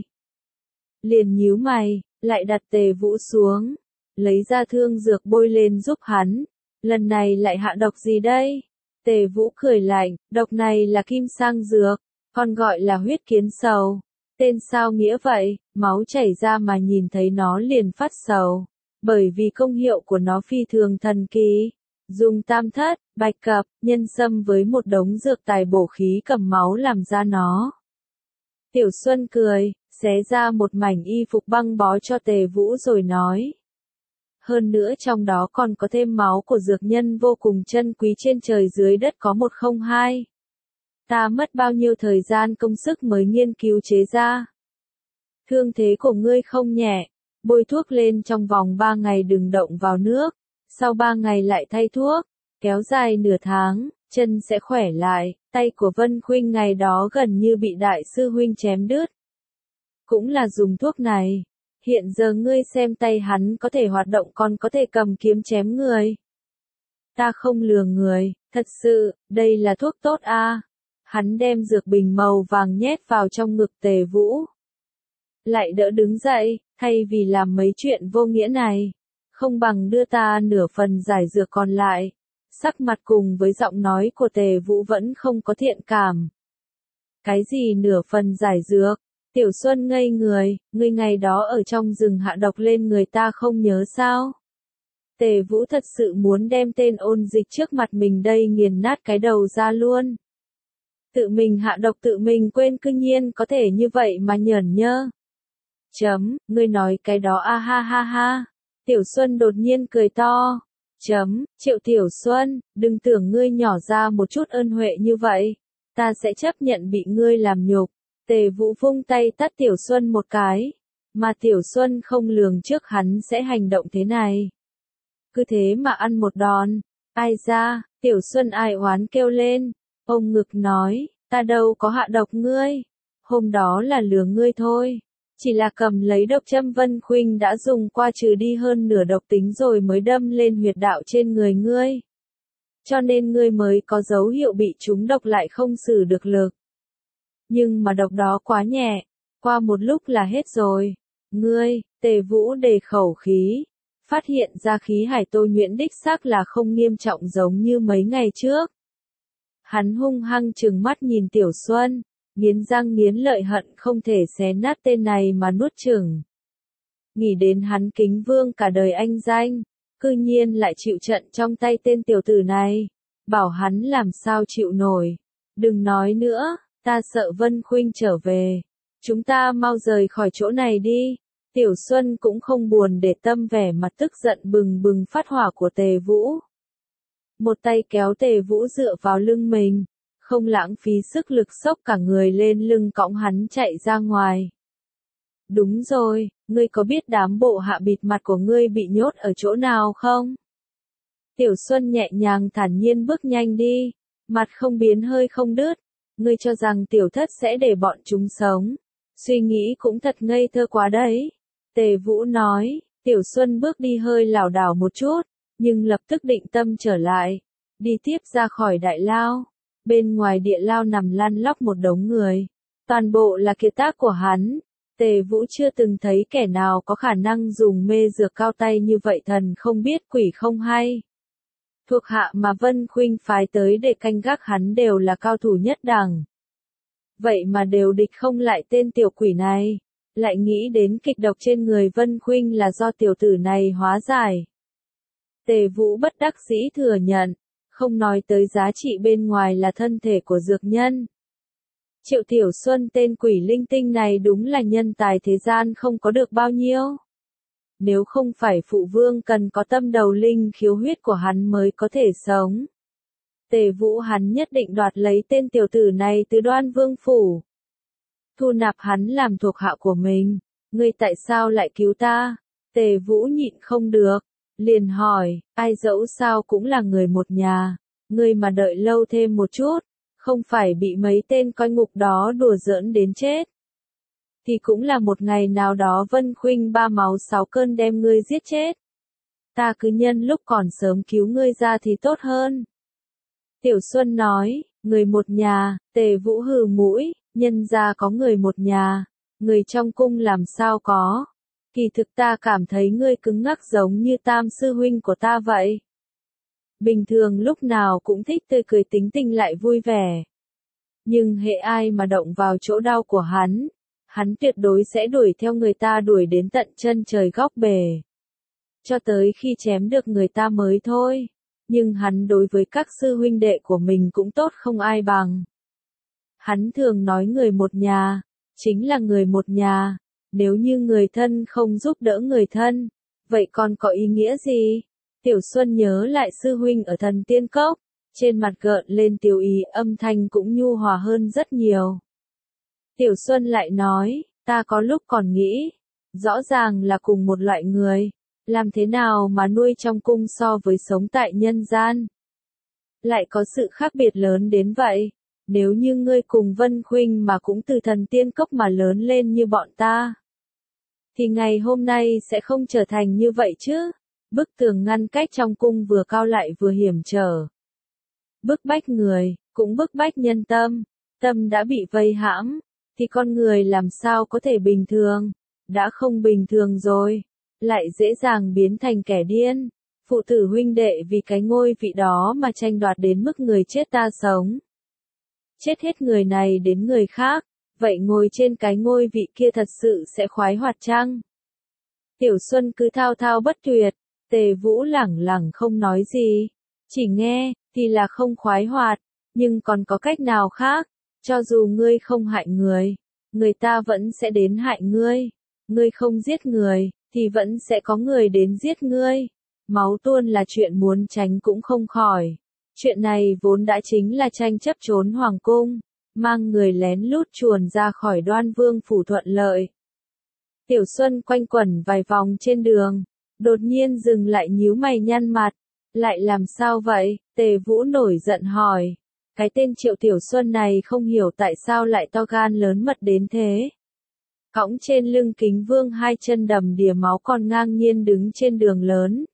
Liền nhíu mày, lại đặt Tề Vũ xuống. Lấy ra thương dược bôi lên giúp hắn. Lần này lại hạ độc gì đây? Tề Vũ cười lạnh, độc này là kim sang dược, còn gọi là huyết kiến sầu. Tên sao nghĩa vậy, máu chảy ra mà nhìn thấy nó liền phát sầu. Bởi vì công hiệu của nó phi thường thần kỳ. Dùng tam thất, bạch cập, nhân sâm với một đống dược tài bổ khí cầm máu làm ra nó. Tiểu Xuân cười, xé ra một mảnh y phục băng bó cho Tề Vũ rồi nói. Hơn nữa trong đó còn có thêm máu của dược nhân vô cùng chân quý trên trời dưới đất có 102. Ta mất bao nhiêu thời gian công sức mới nghiên cứu chế ra. Thương thế của ngươi không nhẹ, bôi thuốc lên trong vòng 3 ngày đừng động vào nước, sau 3 ngày lại thay thuốc, kéo dài nửa tháng, chân sẽ khỏe lại. Tay của Vân Khuynh ngày đó gần như bị đại sư huynh chém đứt. Cũng là dùng thuốc này. Hiện giờ ngươi xem tay hắn có thể hoạt động còn có thể cầm kiếm chém người. Ta không lừa người, thật sự, đây là thuốc tốt a. Hắn đem dược bình màu vàng nhét vào trong ngực Tề Vũ. Lại đỡ đứng dậy, thay vì làm mấy chuyện vô nghĩa này. Không bằng đưa ta nửa phần giải dược còn lại. Sắc mặt cùng với giọng nói của Tề Vũ vẫn không có thiện cảm. Cái gì nửa phần giải dược? Tiểu Xuân ngây người, ngươi ngày đó ở trong rừng hạ độc lên người ta không nhớ sao? Tề Vũ thật sự muốn đem tên ôn dịch trước mặt mình đây nghiền nát cái đầu ra luôn. Tự mình hạ độc tự mình quên cư nhiên có thể như vậy mà nhởn nhơ. Ngươi nói cái đó a ha ha ha. Tiểu Xuân đột nhiên cười to. Triệu Tiểu Xuân, đừng tưởng ngươi nhỏ ra một chút ơn huệ như vậy. Ta sẽ chấp nhận bị ngươi làm nhục. Tề Vũ vung tay tát Tiểu Xuân một cái. Mà Tiểu Xuân không lường trước hắn sẽ hành động thế này. Cứ thế mà ăn một đòn. Ai ra, Tiểu Xuân ai oán kêu lên. Ông ngực nói, ta đâu có hạ độc ngươi. Hôm đó là lừa ngươi thôi. Chỉ là cầm lấy độc châm Vân Khuynh đã dùng qua trừ đi hơn nửa độc tính rồi mới đâm lên huyệt đạo trên người ngươi. Cho nên ngươi mới có dấu hiệu bị trúng độc lại không xử được lực. Nhưng mà độc đó quá nhẹ, qua một lúc là hết rồi. Ngươi, Tề Vũ đề khẩu khí, phát hiện ra khí hải Tô Nhuyễn đích xác là không nghiêm trọng giống như mấy ngày trước. Hắn hung hăng trừng mắt nhìn Tiểu Xuân, nghiến răng nghiến lợi hận không thể xé nát tên này mà nuốt chửng. Nghĩ đến hắn kính vương cả đời anh danh, cư nhiên lại chịu trận trong tay tên tiểu tử này, bảo hắn làm sao chịu nổi. Đừng nói nữa, ta sợ Vân Khuynh trở về. Chúng ta mau rời khỏi chỗ này đi. Tiểu Xuân cũng không buồn để tâm vẻ mặt tức giận bừng bừng phát hỏa của Tề Vũ. Một tay kéo Tề Vũ dựa vào lưng mình, không lãng phí sức lực xốc cả người lên lưng cõng hắn chạy ra ngoài. Đúng rồi, ngươi có biết đám bộ hạ bịt mặt của ngươi bị nhốt ở chỗ nào không? Tiểu Xuân nhẹ nhàng thản nhiên bước nhanh đi, mặt không biến hơi không đứt. Ngươi cho rằng tiểu thất sẽ để bọn chúng sống. Suy nghĩ cũng thật ngây thơ quá đấy. Tề Vũ nói, Tiểu Xuân bước đi hơi lảo đảo một chút, nhưng lập tức định tâm trở lại. Đi tiếp ra khỏi đại lao. Bên ngoài địa lao nằm lăn lóc một đống người. Toàn bộ là kiệt tác của hắn. Tề Vũ chưa từng thấy kẻ nào có khả năng dùng mê dược cao tay như vậy, thần không biết quỷ không hay. Thuộc hạ mà Vân Khuynh phái tới để canh gác hắn đều là cao thủ nhất đẳng. Vậy mà đều địch không lại tên tiểu quỷ này, lại nghĩ đến kịch độc trên người Vân Khuynh là do tiểu tử này hóa giải. Tề Vũ bất đắc dĩ thừa nhận, không nói tới giá trị bên ngoài là thân thể của dược nhân. Triệu Tiểu Xuân tên quỷ linh tinh này đúng là nhân tài thế gian không có được bao nhiêu. Nếu không phải phụ vương cần có tâm đầu linh khiếu huyết của hắn mới có thể sống. Tề Vũ hắn nhất định đoạt lấy tên tiểu tử này từ Đoan Vương phủ. Thu nạp hắn làm thuộc hạ của mình. Ngươi tại sao lại cứu ta? Tề Vũ nhịn không được, liền hỏi, ai dẫu sao cũng là người một nhà. Ngươi mà đợi lâu thêm một chút, không phải bị mấy tên coi ngục đó đùa giỡn đến chết. Thì cũng là một ngày nào đó Vân Khuynh ba máu sáu cơn đem ngươi giết chết. Ta cứ nhân lúc còn sớm cứu ngươi ra thì tốt hơn. Tiểu Xuân nói, người một nhà. Tề Vũ hừ mũi, nhân ra có người một nhà, người trong cung làm sao có. Kỳ thực ta cảm thấy ngươi cứng ngắc giống như tam sư huynh của ta vậy. Bình thường lúc nào cũng thích tươi cười, tính tình lại vui vẻ. Nhưng hễ ai mà động vào chỗ đau của hắn tuyệt đối sẽ đuổi theo người ta đuổi đến tận chân trời góc bể. Cho tới khi chém được người ta mới thôi. Nhưng hắn đối với các sư huynh đệ của mình cũng tốt không ai bằng. Hắn thường nói người một nhà, chính là người một nhà. Nếu như người thân không giúp đỡ người thân, vậy còn có ý nghĩa gì? Tiểu Xuân nhớ lại sư huynh ở Thần Tiên Cốc, trên mặt gợn lên tiêu ý, âm thanh cũng nhu hòa hơn rất nhiều. Tiểu Xuân lại nói, ta có lúc còn nghĩ, rõ ràng là cùng một loại người, làm thế nào mà nuôi trong cung so với sống tại nhân gian? Lại có sự khác biệt lớn đến vậy, nếu như ngươi cùng Vân Khuynh mà cũng từ Thần Tiên Cốc mà lớn lên như bọn ta, thì ngày hôm nay sẽ không trở thành như vậy chứ. Bức tường ngăn cách trong cung vừa cao lại vừa hiểm trở. Bức bách người, cũng bức bách nhân tâm. Tâm đã bị vây hãm, thì con người làm sao có thể bình thường. Đã không bình thường rồi, lại dễ dàng biến thành kẻ điên. Phụ tử huynh đệ vì cái ngôi vị đó mà tranh đoạt đến mức người chết ta sống. Chết hết người này đến người khác, vậy ngồi trên cái ngôi vị kia thật sự sẽ khoái hoạt chăng? Tiểu Xuân cứ thao thao bất tuyệt. Tề Vũ lẳng lặng không nói gì, chỉ nghe, thì là không khoái hoạt, nhưng còn có cách nào khác, cho dù ngươi không hại người, người ta vẫn sẽ đến hại ngươi, ngươi không giết người, thì vẫn sẽ có người đến giết ngươi, máu tuôn là chuyện muốn tránh cũng không khỏi, chuyện này vốn đã chính là tranh chấp trốn hoàng cung, mang người lén lút chuồn ra khỏi Đoan Vương phủ thuận lợi. Tiểu Xuân quanh quẩn vài vòng trên đường. Đột nhiên dừng lại nhíu mày nhăn mặt. Lại làm sao vậy? Tề Vũ nổi giận hỏi. Cái tên Triệu Tiểu Xuân này không hiểu tại sao lại to gan lớn mật đến thế. Cõng trên lưng Kính Vương hai chân đầm đìa máu còn ngang nhiên đứng trên đường lớn.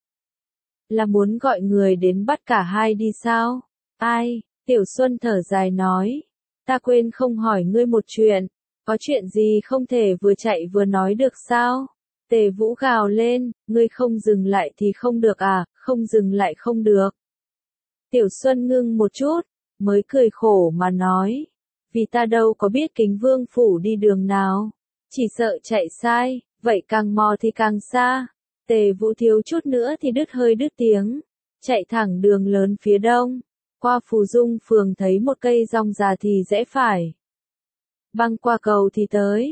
Là muốn gọi người đến bắt cả hai đi sao? Ai? Tiểu Xuân thở dài nói. Ta quên không hỏi ngươi một chuyện. Có chuyện gì không thể vừa chạy vừa nói được sao? Tề Vũ gào lên, ngươi không dừng lại thì không được à, không dừng lại không được. Tiểu Xuân ngưng một chút, mới cười khổ mà nói, vì ta đâu có biết Kính Vương phủ đi đường nào, chỉ sợ chạy sai, vậy càng mò thì càng xa. Tề Vũ thiếu chút nữa thì đứt hơi đứt tiếng, chạy thẳng đường lớn phía đông, qua Phù Dung phường thấy một cây rong già thì rẽ phải. Băng qua cầu thì tới.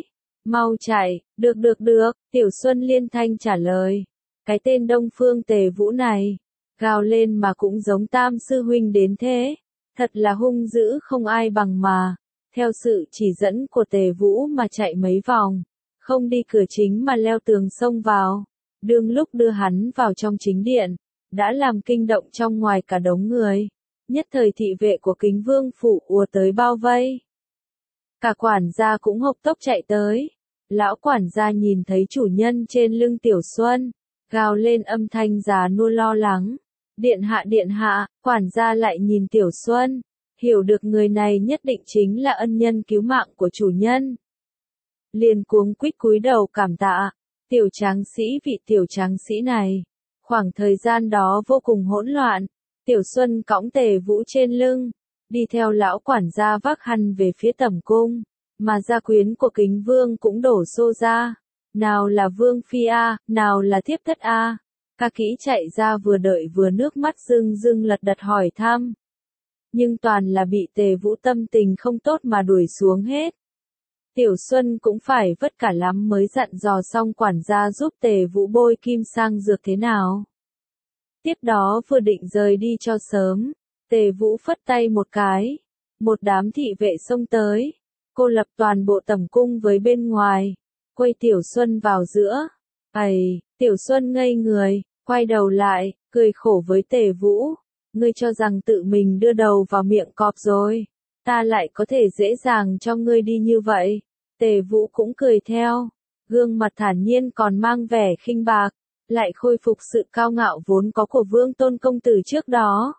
Mau chạy, được, Tiểu Xuân liên thanh trả lời. Cái tên Đông Phương Tề Vũ này, gào lên mà cũng giống Tam sư huynh đến thế, thật là hung dữ không ai bằng mà. Theo sự chỉ dẫn của Tề Vũ mà chạy mấy vòng, không đi cửa chính mà leo tường xông vào. Đương lúc đưa hắn vào trong chính điện, đã làm kinh động trong ngoài cả đống người. Nhất thời thị vệ của Kính Vương phủ ùa tới bao vây. Cả quản gia cũng hộc tốc chạy tới. Lão quản gia nhìn thấy chủ nhân trên lưng Tiểu Xuân, gào lên âm thanh già nua lo lắng. Điện hạ, quản gia lại nhìn Tiểu Xuân, hiểu được người này nhất định chính là ân nhân cứu mạng của chủ nhân. Liền cuống quýt cúi đầu cảm tạ. Tiểu tráng sĩ vị tiểu tráng sĩ này, khoảng thời gian đó vô cùng hỗn loạn. Tiểu Xuân cõng Tề Vũ trên lưng, đi theo lão quản gia vác khăn về phía tẩm cung, mà gia quyến của Kính Vương cũng đổ xô ra. Nào là Vương Phi A, nào là Thiếp Thất A. Ca kỹ chạy ra vừa đợi vừa nước mắt rưng rưng lật đật hỏi thăm. Nhưng toàn là bị Tề Vũ tâm tình không tốt mà đuổi xuống hết. Tiểu Xuân cũng phải vất cả lắm mới dặn dò xong quản gia giúp Tề Vũ bôi kim sang dược thế nào. Tiếp đó vừa định rời đi cho sớm, Tề Vũ phất tay một cái, một đám thị vệ xông tới, cô lập toàn bộ tẩm cung với bên ngoài, quay Tiểu Xuân vào giữa. Tiểu Xuân ngây người, quay đầu lại, cười khổ với Tề Vũ, ngươi cho rằng tự mình đưa đầu vào miệng cọp rồi, ta lại có thể dễ dàng cho ngươi đi như vậy. Tề Vũ cũng cười theo, gương mặt thản nhiên còn mang vẻ khinh bạc, lại khôi phục sự cao ngạo vốn có của Vương Tôn công tử trước đó.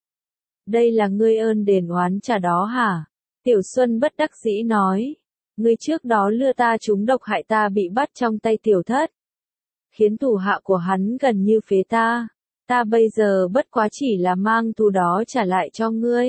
Đây là ngươi ơn đền oán trả đó hả? Tiểu Xuân bất đắc dĩ nói, ngươi trước đó lừa ta trúng độc hại ta bị bắt trong tay Tiểu Thất, khiến thủ hạ của hắn gần như phế ta. Ta bây giờ bất quá chỉ là mang thù đó trả lại cho ngươi.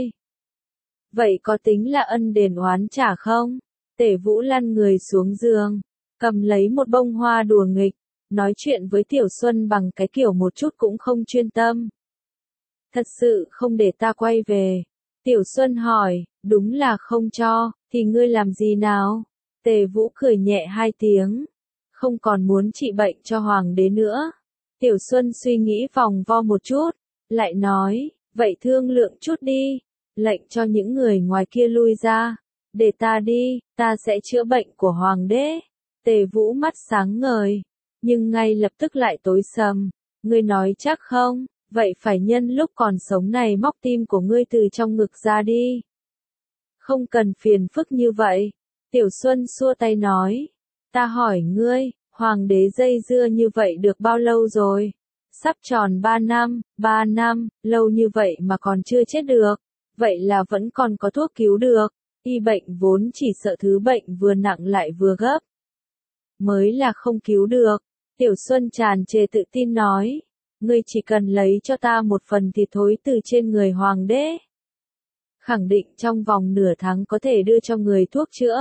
Vậy có tính là ân đền oán trả không? Tề Vũ lăn người xuống giường, cầm lấy một bông hoa đùa nghịch, nói chuyện với Tiểu Xuân bằng cái kiểu một chút cũng không chuyên tâm. Thật sự không để ta quay về. Tiểu Xuân hỏi, đúng là không cho, thì ngươi làm gì nào? Tề Vũ cười nhẹ hai tiếng, không còn muốn trị bệnh cho hoàng đế nữa. Tiểu Xuân suy nghĩ vòng vo một chút, lại nói, vậy thương lượng chút đi, lệnh cho những người ngoài kia lui ra, để ta đi, ta sẽ chữa bệnh của hoàng đế. Tề Vũ mắt sáng ngời, nhưng ngay lập tức lại tối sầm, ngươi nói chắc không, vậy phải nhân lúc còn sống này móc tim của ngươi từ trong ngực ra đi. Không cần phiền phức như vậy. Tiểu Xuân xua tay nói, ta hỏi ngươi, hoàng đế dây dưa như vậy được bao lâu rồi? Sắp tròn 3 năm, lâu như vậy mà còn chưa chết được, vậy là vẫn còn có thuốc cứu được. Y bệnh vốn chỉ sợ thứ bệnh vừa nặng lại vừa gấp, mới là không cứu được. Tiểu Xuân tràn trề tự tin nói, ngươi chỉ cần lấy cho ta một phần thịt thối từ trên người hoàng đế, khẳng định trong vòng nửa tháng có thể đưa cho người thuốc chữa.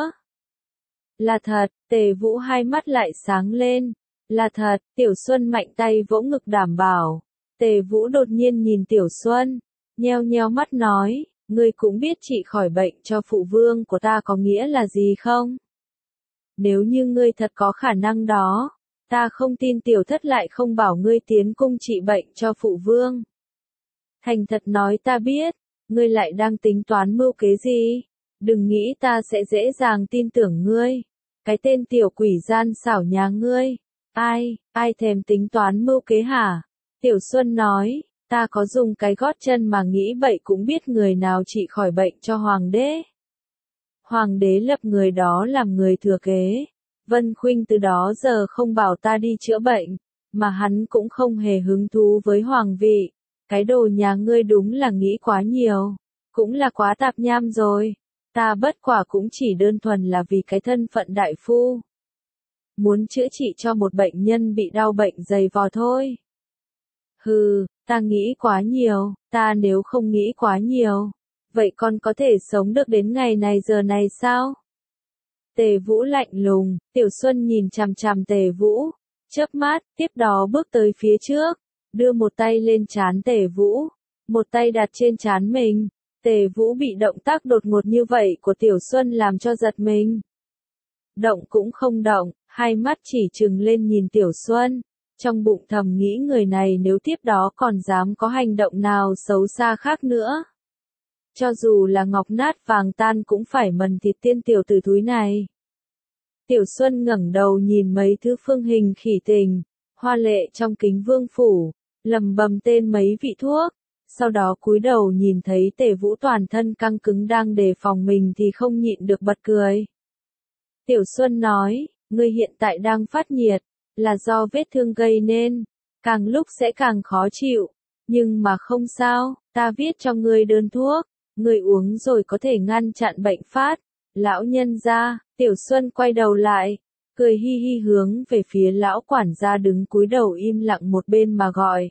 Là thật. Tề Vũ hai mắt lại sáng lên. Là thật. Tiểu Xuân mạnh tay vỗ ngực đảm bảo. Tề Vũ đột nhiên nhìn Tiểu Xuân, nheo nheo mắt nói, ngươi cũng biết trị khỏi bệnh cho phụ vương của ta có nghĩa là gì không? Nếu như ngươi thật có khả năng đó, ta không tin Tiểu Thất lại không bảo ngươi tiến cung trị bệnh cho phụ vương. Thành thật nói ta biết, ngươi lại đang tính toán mưu kế gì? Đừng nghĩ ta sẽ dễ dàng tin tưởng ngươi. Cái tên tiểu quỷ gian xảo nhà ngươi. Ai thèm tính toán mưu kế hả? Tiểu Xuân nói, ta có dùng cái gót chân mà nghĩ bậy cũng biết người nào trị khỏi bệnh cho hoàng đế. Hoàng đế lập người đó làm người thừa kế. Vân Khuynh từ đó giờ không bảo ta đi chữa bệnh, mà hắn cũng không hề hứng thú với hoàng vị. Cái đồ nhà ngươi đúng là nghĩ quá nhiều, cũng là quá tạp nham rồi. Ta bất quả cũng chỉ đơn thuần là vì cái thân phận đại phu, muốn chữa trị cho một bệnh nhân bị đau bệnh dày vò thôi. Hừ, ta nghĩ quá nhiều, ta nếu không nghĩ quá nhiều, vậy con có thể sống được đến ngày này giờ này sao? Tề Vũ lạnh lùng. Tiểu Xuân nhìn chằm chằm Tề Vũ, chớp mắt, tiếp đó bước tới phía trước, đưa một tay lên trán Tề Vũ, một tay đặt trên trán mình. Tề Vũ bị động tác đột ngột như vậy của Tiểu Xuân làm cho giật mình. động cũng không động, hai mắt chỉ trừng lên nhìn Tiểu Xuân, trong bụng thầm nghĩ người này nếu tiếp đó còn dám có hành động nào xấu xa khác nữa. Cho dù là ngọc nát vàng tan cũng phải mần thịt tiên tiểu tử thúi này. Tiểu Xuân ngẩng đầu nhìn mấy thứ phương hình khỉ tình, hoa lệ trong kính vương phủ, lầm bầm tên mấy vị thuốc, sau đó cúi đầu nhìn thấy Tề Vũ toàn thân căng cứng đang đề phòng mình thì không nhịn được bật cười. Tiểu Xuân nói, ngươi hiện tại đang phát nhiệt, là do vết thương gây nên, càng lúc sẽ càng khó chịu, nhưng mà không sao, ta viết cho ngươi đơn thuốc, ngươi uống rồi có thể ngăn chặn bệnh phát. Lão nhân gia, Tiểu Xuân quay đầu lại, cười hi hi hướng về phía lão quản gia đứng cúi đầu im lặng một bên mà gọi.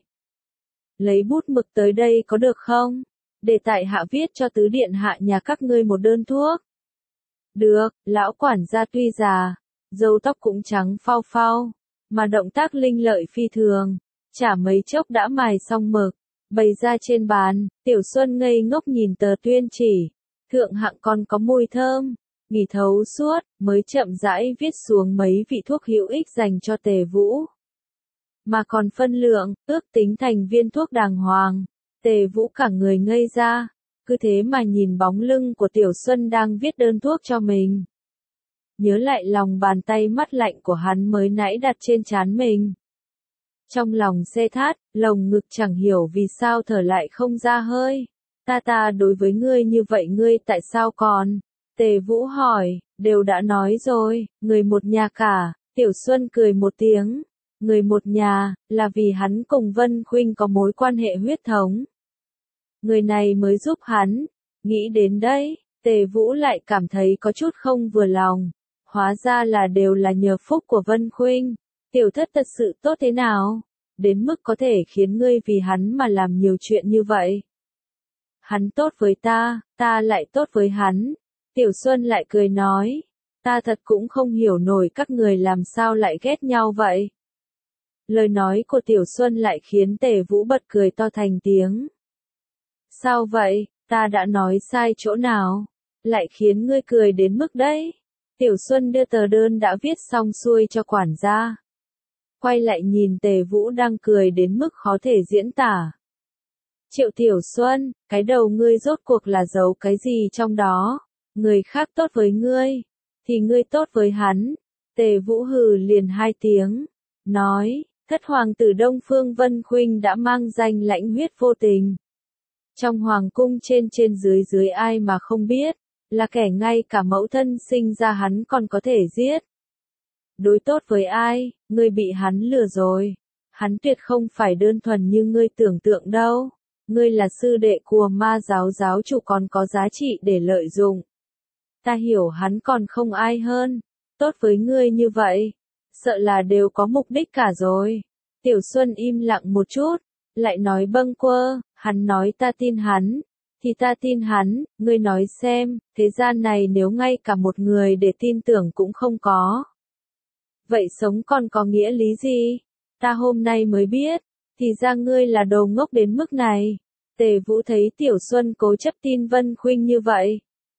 Lấy bút mực tới đây có được không? Để tại hạ viết cho tứ điện hạ nhà các ngươi một đơn thuốc. Được, lão quản gia tuy già, râu tóc cũng trắng phau phau, mà động tác linh lợi phi thường, chả mấy chốc đã mài xong mực, bày ra trên bàn. Tiểu Xuân ngây ngốc nhìn tờ tuyên chỉ, thượng hạng còn có mùi thơm, nghỉ thấu suốt, mới chậm rãi viết xuống mấy vị thuốc hữu ích dành cho Tề Vũ. Mà còn phân lượng, ước tính thành viên thuốc đàng hoàng. Tề Vũ cả người ngây ra, cứ thế mà nhìn bóng lưng của Tiểu Xuân đang viết đơn thuốc cho mình. Nhớ lại lòng bàn tay mắt lạnh của hắn mới nãy đặt trên trán mình. Trong lòng xe thát, lồng ngực chẳng hiểu vì sao thở lại không ra hơi. Ta đối với ngươi như vậy ngươi tại sao còn? Tề Vũ hỏi, đều đã nói rồi, người một nhà cả. Tiểu Xuân cười một tiếng, người một nhà, là vì hắn cùng Vân Khuynh có mối quan hệ huyết thống. Người này mới giúp hắn, nghĩ đến đấy, Tề Vũ lại cảm thấy có chút không vừa lòng. Hóa ra là đều là nhờ phúc của Vân Khuynh, tiểu thất thật sự tốt thế nào? Đến mức có thể khiến ngươi vì hắn mà làm nhiều chuyện như vậy. Hắn tốt với ta lại tốt với hắn. Tiểu Xuân lại cười nói, ta thật cũng không hiểu nổi các người làm sao lại ghét nhau vậy. Lời nói của Tiểu Xuân lại khiến Tề Vũ bật cười to thành tiếng. Sao vậy, ta đã nói sai chỗ nào, lại khiến ngươi cười đến mức đấy. Tiểu Xuân đưa tờ đơn đã viết xong xuôi cho quản gia. Quay lại nhìn Tề Vũ đang cười đến mức khó thể diễn tả. Triệu Tiểu Xuân, cái đầu ngươi rốt cuộc là giấu cái gì trong đó? Người khác tốt với ngươi, thì ngươi tốt với hắn. Tề Vũ hừ liền hai tiếng, nói, thất hoàng tử Đông Phương Vân Khuynh đã mang danh lãnh huyết vô tình. Trong hoàng cung trên dưới ai mà không biết, là kẻ ngay cả mẫu thân sinh ra hắn còn có thể giết. Đối tốt với ai, ngươi bị hắn lừa rồi. Hắn tuyệt không phải đơn thuần như ngươi tưởng tượng đâu. Ngươi là sư đệ của ma giáo giáo chủ còn có giá trị để lợi dụng. Ta hiểu hắn còn không ai hơn. Tốt với ngươi như vậy, sợ là đều có mục đích cả rồi. Tiểu Xuân im lặng một chút, lại nói bâng quơ, hắn nói ta tin hắn, thì ta tin hắn, ngươi nói xem, thế gian này nếu ngay cả một người để tin tưởng cũng không có. Vậy sống còn có nghĩa lý gì? Ta hôm nay mới biết, thì ra ngươi là đồ ngốc đến mức này. Tề Vũ thấy Tiểu Xuân cố chấp tin Vân Khuynh như vậy.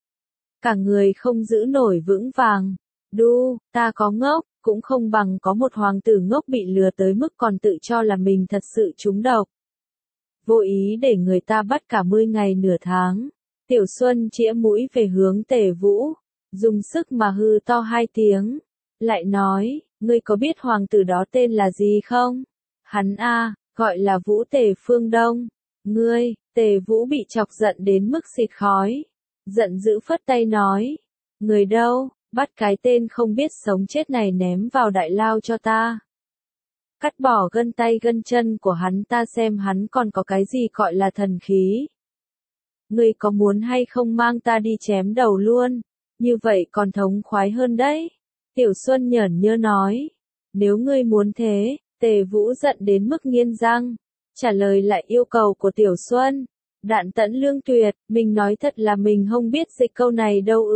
Cả người không giữ nổi vững vàng. Đu, ta có ngốc, cũng không bằng có một hoàng tử ngốc bị lừa tới mức còn tự cho là mình thật sự trúng độc. Vô ý để người ta bắt cả 10 ngày nửa tháng. Tiểu Xuân chĩa mũi về hướng Tề Vũ, dùng sức mà hư to hai tiếng. Lại nói, ngươi có biết hoàng tử đó tên là gì không? Hắn gọi là Vũ Tề Phương Đông. Ngươi, Tề Vũ bị chọc giận đến mức xịt khói. Giận dữ phất tay nói. Người đâu, bắt cái tên không biết sống chết này ném vào đại lao cho ta. Cắt bỏ gân tay gân chân của hắn ta xem hắn còn có cái gì gọi là thần khí. Ngươi có muốn hay không mang ta đi chém đầu luôn, như vậy còn thống khoái hơn đấy. Tiểu Xuân nhởn nhơ nói. Nếu ngươi muốn thế, Tề Vũ giận đến mức nghiến răng. Trả lời lại yêu cầu của Tiểu Xuân. Đạn tẫn lương tuyệt, mình nói thật là mình không biết dịch câu này đâu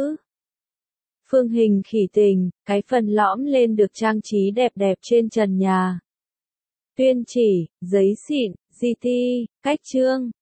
Phương hình khỉ tình, cái phần lõm lên được trang trí đẹp đẹp trên trần nhà. Tuyên chỉ, giấy xịn, GT, cách chương.